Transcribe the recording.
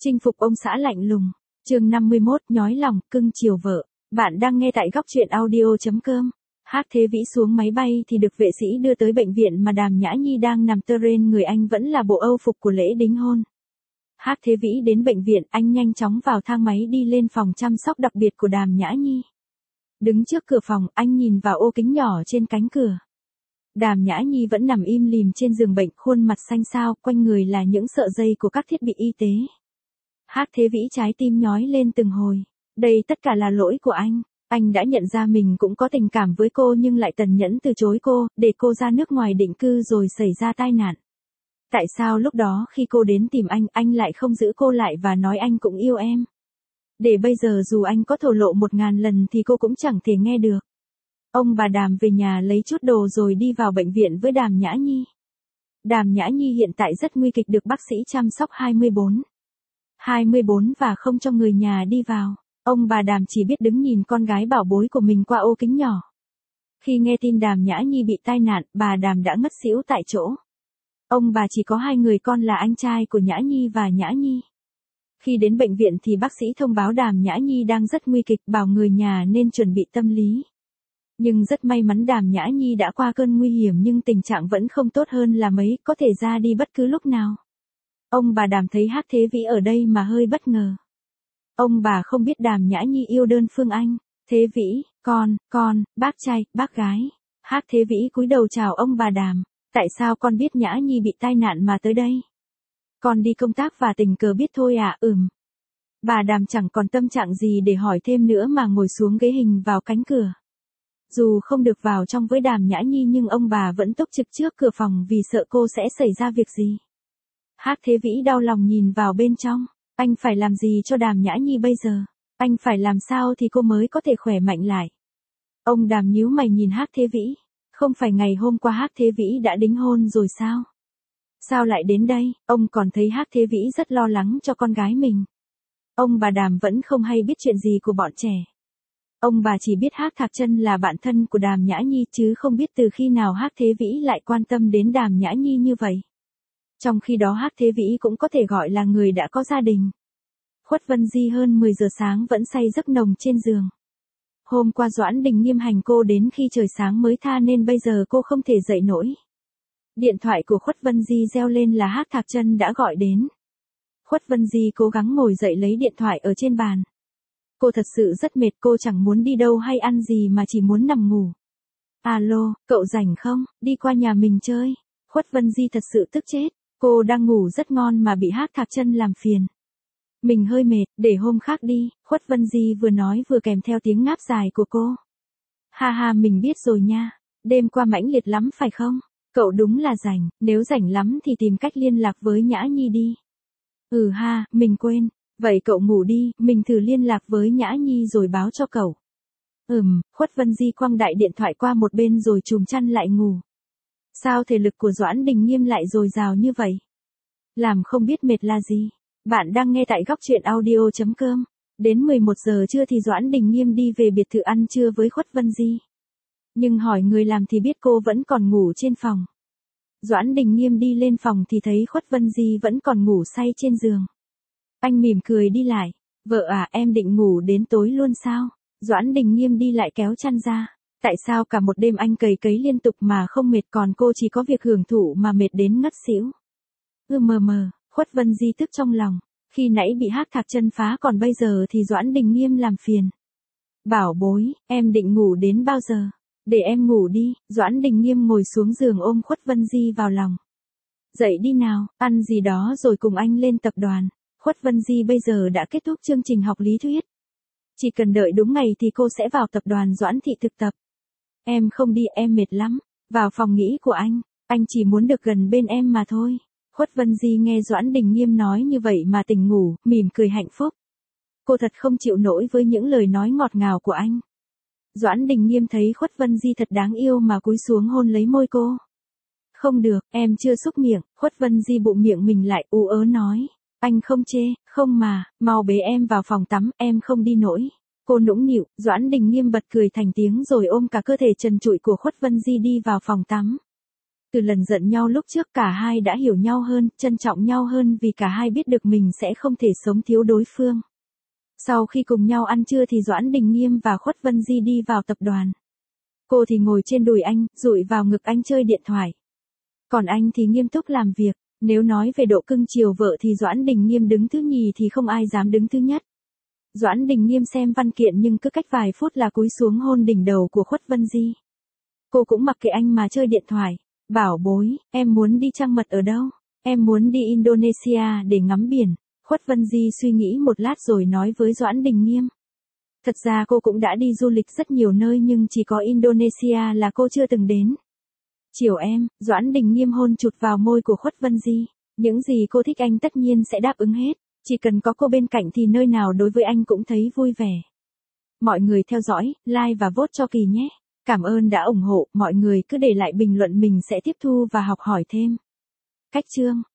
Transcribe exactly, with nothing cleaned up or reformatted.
Chinh phục ông xã lạnh lùng. Chương năm mươi mốt, nhói lòng, cưng chiều vợ. Bạn đang nghe tại góc truyện audio chấm com. Hắc Thế Vĩ xuống máy bay thì được vệ sĩ đưa tới bệnh viện mà Đàm Nhã Nhi đang nằm tơ rên người anh vẫn là bộ âu phục của lễ đính hôn. Hắc Thế Vĩ đến bệnh viện, anh nhanh chóng vào thang máy đi lên phòng chăm sóc đặc biệt của Đàm Nhã Nhi. Đứng trước cửa phòng, anh nhìn vào ô kính nhỏ trên cánh cửa. Đàm Nhã Nhi vẫn nằm im lìm trên giường bệnh, khuôn mặt xanh xao, quanh người là những sợi dây của các thiết bị y tế. Hắc Thế Vĩ trái tim nhói lên từng hồi. Đây tất cả là lỗi của anh. Anh đã nhận ra mình cũng có tình cảm với cô nhưng lại tàn nhẫn từ chối cô, để cô ra nước ngoài định cư rồi xảy ra tai nạn. Tại sao lúc đó khi cô đến tìm anh, anh lại không giữ cô lại và nói anh cũng yêu em? Để bây giờ dù anh có thổ lộ một ngàn lần thì cô cũng chẳng thể nghe được. Ông bà Đàm về nhà lấy chút đồ rồi đi vào bệnh viện với Đàm Nhã Nhi. Đàm Nhã Nhi hiện tại rất nguy kịch, được bác sĩ chăm sóc hai mươi bốn hai mươi bốn và không cho người nhà đi vào. Ông bà Đàm chỉ biết đứng nhìn con gái bảo bối của mình qua ô kính nhỏ. Khi nghe tin Đàm Nhã Nhi bị tai nạn, bà Đàm đã ngất xỉu tại chỗ. Ông bà chỉ có hai người con là anh trai của Nhã Nhi và Nhã Nhi. Khi đến bệnh viện thì bác sĩ thông báo Đàm Nhã Nhi đang rất nguy kịch, bảo người nhà nên chuẩn bị tâm lý. Nhưng rất may mắn Đàm Nhã Nhi đã qua cơn nguy hiểm nhưng tình trạng vẫn không tốt hơn là mấy, có thể ra đi bất cứ lúc nào. Ông bà Đàm thấy Hắc Thế Vĩ ở đây mà hơi bất ngờ. Ông bà không biết Đàm Nhã Nhi yêu đơn phương anh. Thế Vĩ, con, con, bác trai, bác gái. Hắc Thế Vĩ cúi đầu chào ông bà Đàm. Tại sao con biết Nhã Nhi bị tai nạn mà tới đây? Con đi công tác và tình cờ biết thôi à, ừm. Bà Đàm chẳng còn tâm trạng gì để hỏi thêm nữa mà ngồi xuống ghế hình vào cánh cửa. Dù không được vào trong với Đàm Nhã Nhi nhưng ông bà vẫn túc trực trước cửa phòng vì sợ cô sẽ xảy ra việc gì. Hắc Thế Vĩ đau lòng nhìn vào bên trong. Anh phải làm gì cho Đàm Nhã Nhi bây giờ? Anh phải làm sao thì cô mới có thể khỏe mạnh lại? Ông Đàm nhíu mày nhìn Hắc Thế Vĩ. Không phải ngày hôm qua Hắc Thế Vĩ đã đính hôn rồi sao? Sao lại đến đây? Ông còn thấy Hắc Thế Vĩ rất lo lắng cho con gái mình. Ông bà Đàm vẫn không hay biết chuyện gì của bọn trẻ. Ông bà chỉ biết Hắc Thạc Chân là bạn thân của Đàm Nhã Nhi chứ không biết từ khi nào Hắc Thế Vĩ lại quan tâm đến Đàm Nhã Nhi như vậy. Trong khi đó Hắc Thế Vĩ cũng có thể gọi là người đã có gia đình. Khuất Vân Di hơn mười giờ sáng vẫn say giấc nồng trên giường. Hôm qua Doãn Đình Nghiêm hành cô đến khi trời sáng mới tha nên bây giờ cô không thể dậy nổi. Điện thoại của Khuất Vân Di reo lên là Hắc Thạc Chân đã gọi đến. Khuất Vân Di cố gắng ngồi dậy lấy điện thoại ở trên bàn. Cô thật sự rất mệt, cô chẳng muốn đi đâu hay ăn gì mà chỉ muốn nằm ngủ. Alo, cậu rảnh không? Đi qua nhà mình chơi. Khuất Vân Di thật sự tức chết. Cô đang ngủ rất ngon mà bị Hắc Thạc Chân làm phiền. Mình hơi mệt, để hôm khác đi. Khuất Vân Di vừa nói vừa kèm theo tiếng ngáp dài của cô. Ha ha, mình biết rồi nha. Đêm qua mãnh liệt lắm phải không? Cậu đúng là rảnh, nếu rảnh lắm thì tìm cách liên lạc với Nhã Nhi đi. Ừ ha, mình quên. Vậy cậu ngủ đi, mình thử liên lạc với Nhã Nhi rồi báo cho cậu. Ừm, Khuất Vân Di quăng đại điện thoại qua một bên rồi chùm chăn lại ngủ. Sao thể lực của Doãn Đình Nghiêm lại dồi dào như vậy? Làm không biết mệt là gì? Bạn đang nghe tại góc truyện audio chấm com. Đến mười một giờ trưa thì Doãn Đình Nghiêm đi về biệt thự ăn trưa với Khuất Vân Di. Nhưng hỏi người làm thì biết cô vẫn còn ngủ trên phòng. Doãn Đình Nghiêm đi lên phòng thì thấy Khuất Vân Di vẫn còn ngủ say trên giường. Anh mỉm cười đi lại. Vợ à, em định ngủ đến tối luôn sao? Doãn Đình Nghiêm đi lại kéo chăn ra. Tại sao cả một đêm anh cày cấy liên tục mà không mệt, còn cô chỉ có việc hưởng thụ mà mệt đến ngất xỉu? Ừ mờ mờ, Khuất Vân Di tức trong lòng. Khi nãy bị Hắc Thạc Chân phá còn bây giờ thì Doãn Đình Nghiêm làm phiền. Bảo bối, em định ngủ đến bao giờ? Để em ngủ đi. Doãn Đình Nghiêm ngồi xuống giường ôm Khuất Vân Di vào lòng. Dậy đi nào, ăn gì đó rồi cùng anh lên tập đoàn. Khuất Vân Di bây giờ đã kết thúc chương trình học lý thuyết. Chỉ cần đợi đúng ngày thì cô sẽ vào tập đoàn Doãn Thị thực tập. Em không đi, em mệt lắm. Vào phòng nghỉ của anh, anh chỉ muốn được gần bên em mà thôi. Khuất Vân Di nghe Doãn Đình Nghiêm nói như vậy mà tỉnh ngủ, mỉm cười hạnh phúc. Cô thật không chịu nổi với những lời nói ngọt ngào của anh. Doãn Đình Nghiêm thấy Khuất Vân Di thật đáng yêu mà cúi xuống hôn lấy môi cô. Không được, em chưa xúc miệng. Khuất Vân Di bụng miệng mình lại ú ớ nói. Anh không chê, không mà, mau bế em vào phòng tắm, em không đi nổi. Cô nũng nịu. Doãn Đình Nghiêm bật cười thành tiếng rồi ôm cả cơ thể trần trụi của Khuất Vân Di đi vào phòng tắm. Từ lần giận nhau lúc trước cả hai đã hiểu nhau hơn, trân trọng nhau hơn vì cả hai biết được mình sẽ không thể sống thiếu đối phương. Sau khi cùng nhau ăn trưa thì Doãn Đình Nghiêm và Khuất Vân Di đi vào tập đoàn. Cô thì ngồi trên đùi anh, dụi vào ngực anh chơi điện thoại. Còn anh thì nghiêm túc làm việc. Nếu nói về độ cưng chiều vợ thì Doãn Đình Nghiêm đứng thứ nhì thì không ai dám đứng thứ nhất. Doãn Đình Nghiêm xem văn kiện nhưng cứ cách vài phút là cúi xuống hôn đỉnh đầu của Khuất Vân Di. Cô cũng mặc kệ anh mà chơi điện thoại. Bảo bối, em muốn đi trăng mật ở đâu? Em muốn đi Indonesia để ngắm biển. Khuất Vân Di suy nghĩ một lát rồi nói với Doãn Đình Nghiêm. Thật ra cô cũng đã đi du lịch rất nhiều nơi nhưng chỉ có Indonesia là cô chưa từng đến. Chiều em, Doãn Đình Nghiêm hôn chụt vào môi của Khuất Vân Di. Những gì cô thích anh tất nhiên sẽ đáp ứng hết. Chỉ cần có cô bên cạnh thì nơi nào đối với anh cũng thấy vui vẻ. Mọi người theo dõi, like và vote cho Kỳ nhé. Cảm ơn đã ủng hộ, mọi người cứ để lại bình luận mình sẽ tiếp thu và học hỏi thêm. Cách chương